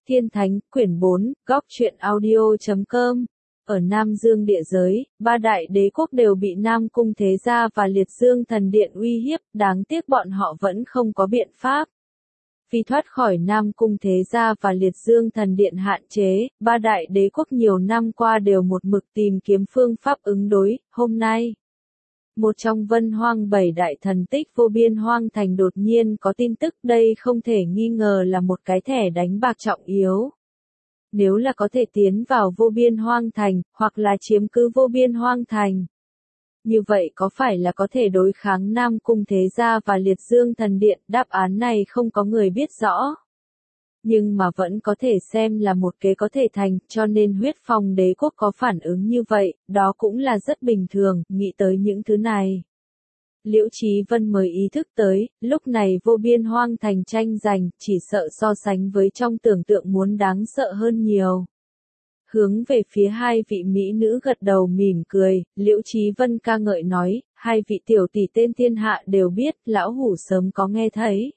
Thiên Thánh, quyển 4, góc truyện audio.com. Ở Nam Dương địa giới, ba đại đế quốc đều bị Nam Cung Thế Gia và Liệt Dương Thần Điện uy hiếp, đáng tiếc bọn họ vẫn không có biện pháp. Vì thoát khỏi Nam Cung Thế Gia và Liệt Dương Thần Điện hạn chế, ba đại đế quốc nhiều năm qua đều một mực tìm kiếm phương pháp ứng đối. Hôm nay, một trong Vân Hoang bảy đại thần tích Vô Biên Hoang Thành đột nhiên có tin tức, đây không thể nghi ngờ là một cái thẻ đánh bạc trọng yếu. Nếu là có thể tiến vào Vô Biên Hoang Thành, hoặc là chiếm cứ Vô Biên Hoang Thành, như vậy có phải là có thể đối kháng Nam Cung Thế Gia và Liệt Dương Thần Điện? Đáp án này không có người biết rõ, nhưng mà vẫn có thể xem là một kế có thể thành, cho nên Huyết Phong đế quốc có phản ứng như vậy, đó cũng là rất bình thường. Nghĩ tới những thứ này, Liễu Chí Vân mới ý thức tới, lúc này Vô Biên Hoang Thành tranh giành, chỉ sợ so sánh với trong tưởng tượng muốn đáng sợ hơn nhiều. Hướng về phía hai vị mỹ nữ gật đầu mỉm cười, Liễu Chí Vân ca ngợi nói, hai vị tiểu tỷ tên thiên hạ đều biết, lão hủ sớm có nghe thấy.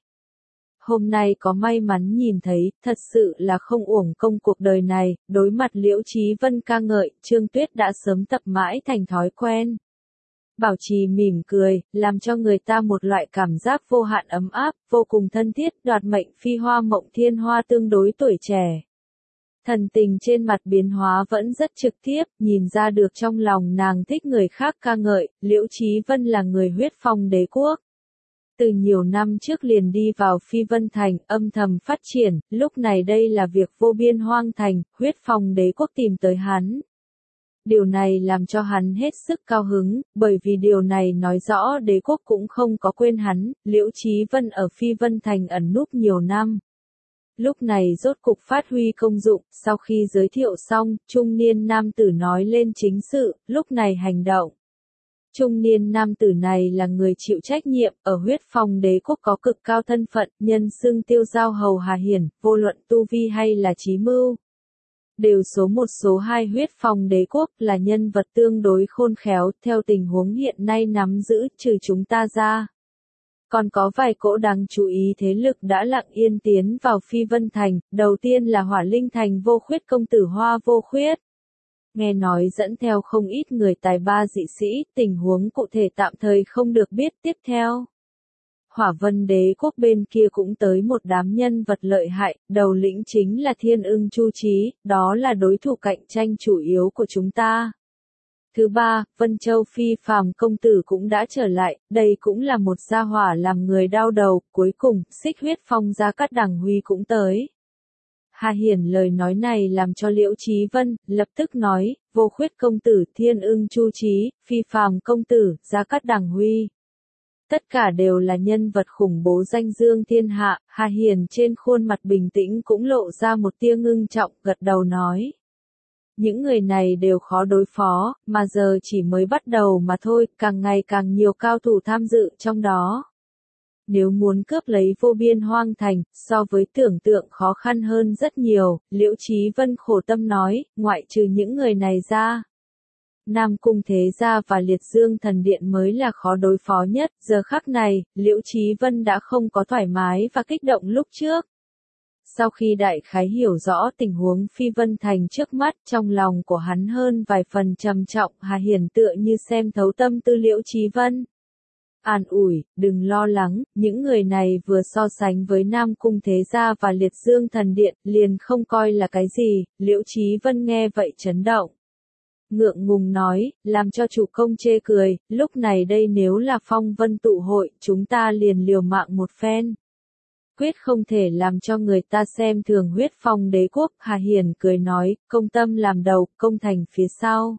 Hôm nay có may mắn nhìn thấy, thật sự là không uổng công cuộc đời này. Đối mặt Liễu Chí Vân ca ngợi, Trương Tuyết đã sớm tập mãi thành thói quen. Bảo trì mỉm cười, làm cho người ta một loại cảm giác vô hạn ấm áp, vô cùng thân thiết. Đoạt mệnh phi hoa mộng thiên hoa tương đối tuổi trẻ, thần tình trên mặt biến hóa vẫn rất trực tiếp, nhìn ra được trong lòng nàng thích người khác ca ngợi. Liễu Chí Vân là người Huyết Phong đế quốc, từ nhiều năm trước liền đi vào Phi Vân Thành, âm thầm phát triển. Lúc này đây là việc Vô Biên Hoang Thành, Huyết Phong đế quốc tìm tới hắn. Điều này làm cho hắn hết sức cao hứng, bởi vì điều này nói rõ đế quốc cũng không có quên hắn. Liễu Chí Vân ở Phi Vân Thành ẩn núp nhiều năm, lúc này rốt cục phát huy công dụng. Sau khi giới thiệu xong, trung niên nam tử nói lên chính sự, lúc này hành động. Trung niên nam tử này là người chịu trách nhiệm, ở Huyết Phong đế quốc có cực cao thân phận, nhân xưng Tiêu Giao Hầu Hà Hiển, vô luận tu vi hay là trí mưu, đều số một số hai Huyết Phong đế quốc, là nhân vật tương đối khôn khéo. Theo tình huống hiện nay nắm giữ, trừ chúng ta ra, còn có vài cỗ đáng chú ý thế lực đã lặng yên tiến vào Phi Vân Thành. Đầu tiên là Hỏa Linh Thành Vô Khuyết công tử Hoa Vô Khuyết, nghe nói dẫn theo không ít người tài ba dị sĩ, tình huống cụ thể tạm thời không được biết. Tiếp theo, Hỏa Vân đế quốc bên kia cũng tới một đám nhân vật lợi hại, đầu lĩnh chính là Thiên Ưng Chu Chí, đó là đối thủ cạnh tranh chủ yếu của chúng ta. Thứ ba, Vân Châu Phi Phàm công tử cũng đã trở lại, đây cũng là một gia hỏa làm người đau đầu. Cuối cùng, Xích Huyết Phong Gia Cát Đằng Huy cũng tới. Hà Hiển lời nói này làm cho Liễu Chí Vân lập tức nói, Vô Khuyết công tử, Thiên Ưng Chu Chí, Phi Phàm công tử, Gia Cát Đằng Huy, tất cả đều là nhân vật khủng bố danh dương thiên hạ. Hà Hiển trên khuôn mặt bình tĩnh cũng lộ ra một tia ngưng trọng, gật đầu nói, những người này đều khó đối phó, mà giờ chỉ mới bắt đầu mà thôi, càng ngày càng nhiều cao thủ tham dự trong đó. Nếu muốn cướp lấy Vô Biên Hoang Thành, so với tưởng tượng khó khăn hơn rất nhiều. Liễu Chí Vân khổ tâm nói, ngoại trừ những người này ra, Nam Cung Thế Gia và Liệt Dương Thần Điện mới là khó đối phó nhất. Giờ khắc này, Liễu Chí Vân đã không có thoải mái và kích động lúc trước. Sau khi đại khái hiểu rõ tình huống Phi Vân Thành trước mắt, trong lòng của hắn hơn vài phần trầm trọng. Hà Hiển tựa như xem thấu tâm tư Liễu Chí Vân, an ủi, đừng lo lắng, những người này vừa so sánh với Nam Cung Thế Gia và Liệt Dương Thần Điện, liền không coi là cái gì. Liễu Chí Vân nghe vậy chấn động, ngượng ngùng nói, làm cho chủ công chê cười, lúc này đây nếu là Phong Vân tụ hội, chúng ta liền liều mạng một phen, quyết không thể làm cho người ta xem thường Huyết Phong đế quốc. Hà Hiển cười nói, công tâm làm đầu, công thành phía sau.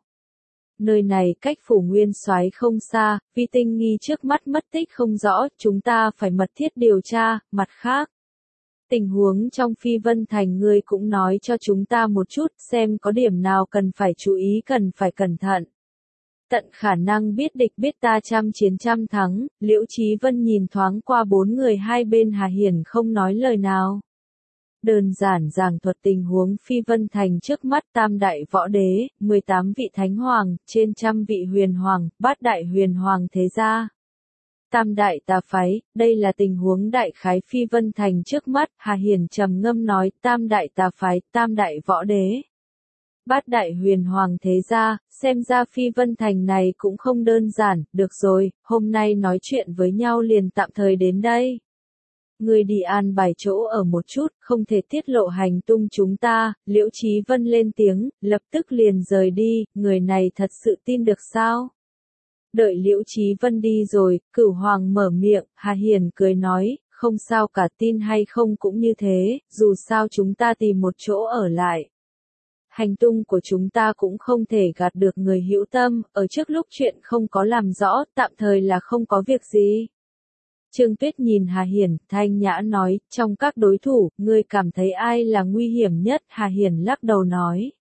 Nơi này cách Phủ Nguyên Soái không xa, Vi Tinh Nghi trước mắt mất tích không rõ, chúng ta phải mật thiết điều tra. Mặt khác, tình huống trong Phi Vân Thành ngươi cũng nói cho chúng ta một chút, xem có điểm nào cần phải chú ý, cần phải cẩn thận. Tận khả năng biết địch biết ta, trăm chiến trăm thắng. Liễu Chí Vân nhìn thoáng qua bốn người hai bên Hà Hiển không nói lời nào. Đơn giản giảng thuật tình huống Phi Vân Thành trước mắt, tam đại võ đế, 18 vị thánh hoàng, trên trăm vị huyền hoàng, bát đại huyền hoàng thế gia. Tam đại tà phái, đây là tình huống đại khái Phi Vân Thành trước mắt, Hà Hiển trầm ngâm nói, tam đại tà phái, tam đại võ đế. Bát đại huyền hoàng thế gia, xem ra Phi Vân Thành này cũng không đơn giản, được rồi, hôm nay nói chuyện với nhau liền tạm thời đến đây. Người đi an bài chỗ ở một chút, không thể tiết lộ hành tung chúng ta, Liễu Chí Vân lên tiếng, lập tức liền rời đi, người này thật sự tin được sao? Đợi Liễu Chí Vân đi rồi, Cửu Hoàng mở miệng, Hà Hiển cười nói, không sao cả, tin hay không cũng như thế, dù sao chúng ta tìm một chỗ ở lại. Hành tung của chúng ta cũng không thể gạt được người hữu tâm, ở trước lúc chuyện không có làm rõ, tạm thời là không có việc gì. Trương Tuyết nhìn Hà Hiển, thanh nhã nói, trong các đối thủ, ngươi cảm thấy ai là nguy hiểm nhất? Hà Hiển lắc đầu nói.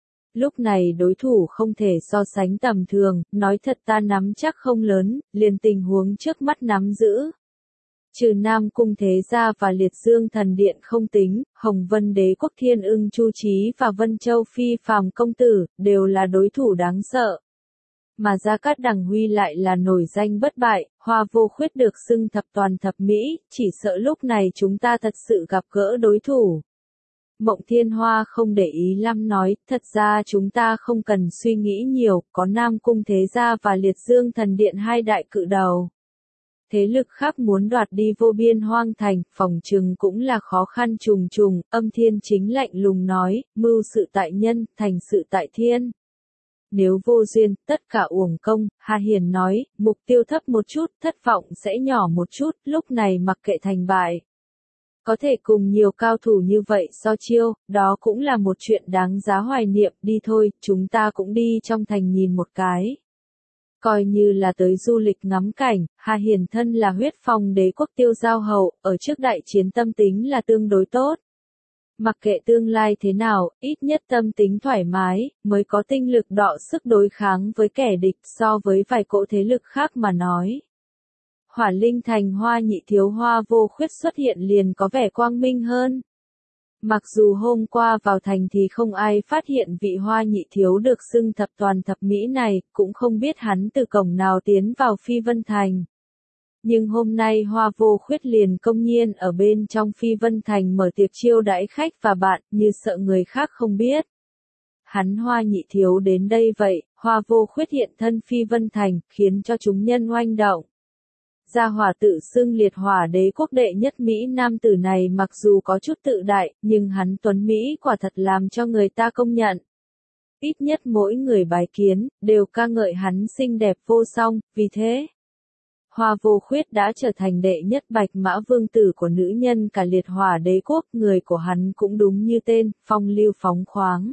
Lúc này đối thủ không thể so sánh tầm thường, nói thật ta nắm chắc không lớn, liền tình huống trước mắt nắm giữ. Trừ Nam Cung Thế Gia và Liệt Dương Thần Điện không tính, Hồng Vân Đế Quốc Thiên Ưng Chu Chí và Vân Châu Phi Phàm Công Tử, đều là đối thủ đáng sợ. Mà Gia Cát Đằng Huy lại là nổi danh bất bại, Hoa Vô Khuyết được xưng thập toàn thập mỹ, chỉ sợ lúc này chúng ta thật sự gặp gỡ đối thủ. Mộng Thiên Hoa không để ý lắm nói, thật ra chúng ta không cần suy nghĩ nhiều, có Nam Cung Thế Gia và Liệt Dương Thần Điện hai đại cự đầu. Thế lực khác muốn đoạt đi Vô Biên Hoang Thành, phòng trừng cũng là khó khăn trùng trùng, Âm Thiên Chính lạnh lùng nói, mưu sự tại nhân, thành sự tại thiên. Nếu vô duyên, tất cả uổng công, Hà Hiển nói, mục tiêu thấp một chút, thất vọng sẽ nhỏ một chút, lúc này mặc kệ thành bại. Có thể cùng nhiều cao thủ như vậy so chiêu, đó cũng là một chuyện đáng giá hoài niệm, đi thôi, chúng ta cũng đi trong thành nhìn một cái. Coi như là tới du lịch ngắm cảnh, Hà Hiển thân là huyết phong đế quốc Tiêu Giao hậu, ở trước đại chiến tâm tính là tương đối tốt. Mặc kệ tương lai thế nào, ít nhất tâm tính thoải mái, mới có tinh lực đọ sức đối kháng với kẻ địch so với vài cỗ thế lực khác mà nói. Hỏa Linh Thành Hoa Nhị Thiếu Hoa Vô Khuyết xuất hiện liền có vẻ quang minh hơn. Mặc dù hôm qua vào thành thì không ai phát hiện vị Hoa Nhị Thiếu được xưng thập toàn thập mỹ này, cũng không biết hắn từ cổng nào tiến vào Phi Vân Thành. Nhưng hôm nay Hoa Vô Khuyết liền công nhiên ở bên trong Phi Vân Thành mở tiệc chiêu đãi khách và bạn, như sợ người khác không biết. Hắn Hoa Nhị Thiếu đến đây vậy, Hoa Vô Khuyết hiện thân Phi Vân Thành, khiến cho chúng nhân oanh động. Gia hỏa tự xưng liệt hỏa đế quốc đệ nhất Mỹ nam tử này mặc dù có chút tự đại, nhưng hắn tuấn Mỹ quả thật làm cho người ta công nhận. Ít nhất mỗi người bái kiến, đều ca ngợi hắn xinh đẹp vô song, vì thế. Hoa Vô Khuyết đã trở thành đệ nhất bạch mã vương tử của nữ nhân cả liệt hỏa đế quốc, người của hắn cũng đúng như tên, phong lưu phóng khoáng.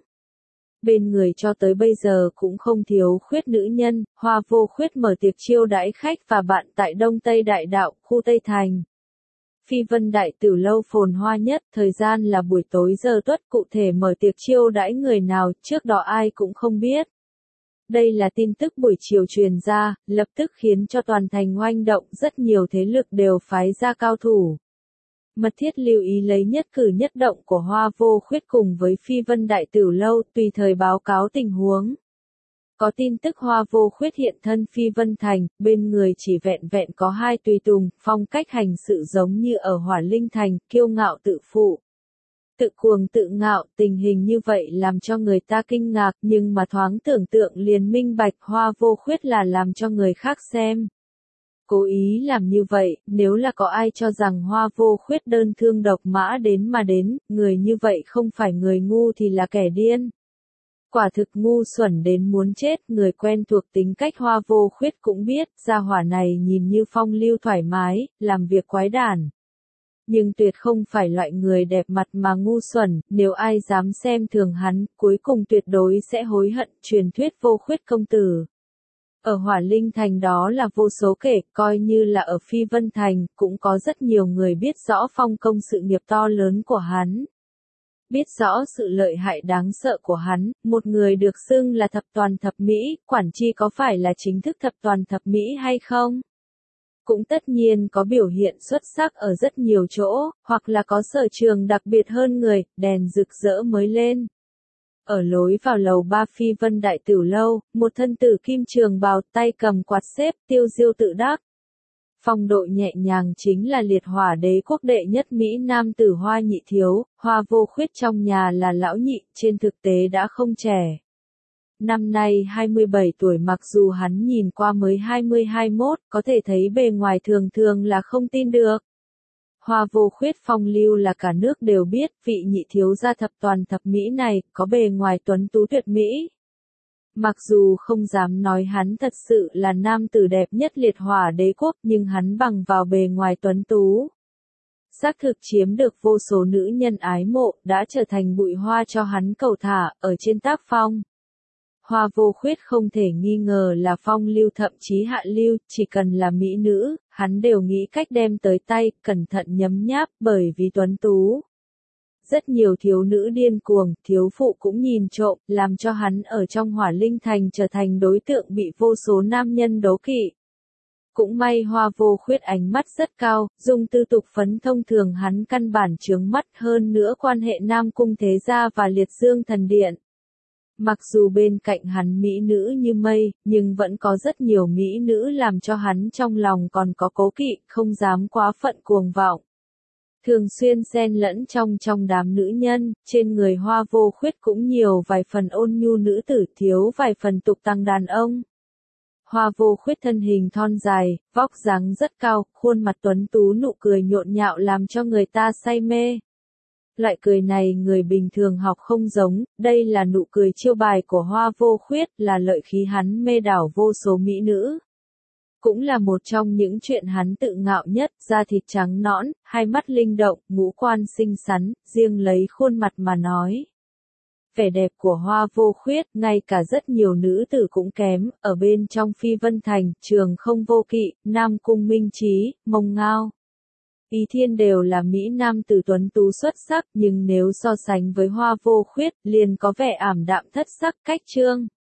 Bên người cho tới bây giờ cũng không thiếu khuyết nữ nhân, Hoa Vô Khuyết mở tiệc chiêu đãi khách và bạn tại Đông Tây Đại Đạo, khu Tây Thành. Phi Vân Đại Tử lâu phồn hoa nhất, thời gian là buổi tối giờ tuất, cụ thể mở tiệc chiêu đãi người nào, trước đó ai cũng không biết. Đây là tin tức buổi chiều truyền ra, lập tức khiến cho toàn thành oanh động, rất nhiều thế lực đều phái ra cao thủ. Mật thiết lưu ý lấy nhất cử nhất động của Hoa Vô Khuyết cùng với Phi Vân Đại Tử lâu, tùy thời báo cáo tình huống. Có tin tức Hoa Vô Khuyết hiện thân Phi Vân Thành, bên người chỉ vẹn vẹn có hai tùy tùng, phong cách hành sự giống như ở Hỏa Linh Thành, kiêu ngạo tự phụ. Tự cuồng tự ngạo, tình hình như vậy làm cho người ta kinh ngạc, nhưng mà thoáng tưởng tượng liền minh bạch Hoa Vô Khuyết là làm cho người khác xem. Cố ý làm như vậy, nếu là có ai cho rằng Hoa Vô Khuyết đơn thương độc mã đến mà đến, người như vậy không phải người ngu thì là kẻ điên. Quả thực ngu xuẩn đến muốn chết, người quen thuộc tính cách Hoa Vô Khuyết cũng biết, gia hỏa này nhìn như phong lưu thoải mái, làm việc quái đản. Nhưng tuyệt không phải loại người đẹp mặt mà ngu xuẩn, nếu ai dám xem thường hắn, cuối cùng tuyệt đối sẽ hối hận, truyền thuyết Vô Khuyết công tử. Ở Hỏa Linh Thành đó là vô số kể, coi như là ở Phi Vân Thành, cũng có rất nhiều người biết rõ phong công sự nghiệp to lớn của hắn. Biết rõ sự lợi hại đáng sợ của hắn, một người được xưng là thập toàn thập mỹ, quản chi có phải là chính thức thập toàn thập mỹ hay không? Cũng tất nhiên có biểu hiện xuất sắc ở rất nhiều chỗ, hoặc là có sở trường đặc biệt hơn người, đèn rực rỡ mới lên. Ở lối vào lầu 3 Phi Vân Đại Tử lâu, một thân tử kim trường bào tay cầm quạt xếp, tiêu diêu tự đắc. Phong độ nhẹ nhàng chính là liệt hỏa đế quốc đệ nhất Mỹ nam tử Hoa Nhị Thiếu, Hoa Vô Khuyết trong nhà là lão nhị, trên thực tế đã không trẻ. Năm nay 27 tuổi, mặc dù hắn nhìn qua mới 20-21, có thể thấy bề ngoài thường thường là không tin được. Hoa Vô Khuyết phong lưu là cả nước đều biết, vị nhị thiếu gia thập toàn thập mỹ này, có bề ngoài tuấn tú tuyệt mỹ. Mặc dù không dám nói hắn thật sự là nam tử đẹp nhất liệt hỏa đế quốc, nhưng hắn bằng vào bề ngoài tuấn tú, xác thực chiếm được vô số nữ nhân ái mộ, đã trở thành bụi hoa cho hắn cầu thả, ở trên tác phong. Hoa Vô Khuyết không thể nghi ngờ là phong lưu, thậm chí hạ lưu, chỉ cần là mỹ nữ, hắn đều nghĩ cách đem tới tay, cẩn thận nhấm nháp, bởi vì tuấn tú. Rất nhiều thiếu nữ điên cuồng, thiếu phụ cũng nhìn trộm, làm cho hắn ở trong Hỏa Linh Thành trở thành đối tượng bị vô số nam nhân đố kỵ. Cũng may Hoa Vô Khuyết ánh mắt rất cao, dùng tư tục phấn thông thường hắn căn bản chướng mắt, hơn nữa quan hệ Nam Cung Thế Gia và Liệt Dương Thần Điện. Mặc dù bên cạnh hắn mỹ nữ như mây, nhưng vẫn có rất nhiều mỹ nữ làm cho hắn trong lòng còn có cố kỵ, không dám quá phận cuồng vọng. Thường xuyên xen lẫn trong đám nữ nhân, trên người Hoa Vô Khuyết cũng nhiều vài phần ôn nhu nữ tử, thiếu vài phần tục tăng đàn ông. Hoa Vô Khuyết thân hình thon dài, vóc dáng rất cao, khuôn mặt tuấn tú, nụ cười nhộn nhạo làm cho người ta say mê. Loại cười này người bình thường học không giống, đây là nụ cười chiêu bài của Hoa Vô Khuyết, là lợi khí hắn mê đảo vô số mỹ nữ. Cũng là một trong những chuyện hắn tự ngạo nhất, da thịt trắng nõn, hai mắt linh động, ngũ quan xinh xắn, riêng lấy khuôn mặt mà nói. Vẻ đẹp của Hoa Vô Khuyết, ngay cả rất nhiều nữ tử cũng kém, ở bên trong Phi Vân Thành, Trường Không Vô Kỵ, Nam Cung Minh Trí, Mông Ngao, Ý Thiên đều là mỹ nam tử tuấn tú xuất sắc, nhưng nếu so sánh với Hoa Vô Khuyết, liền có vẻ ảm đạm thất sắc, cách chương.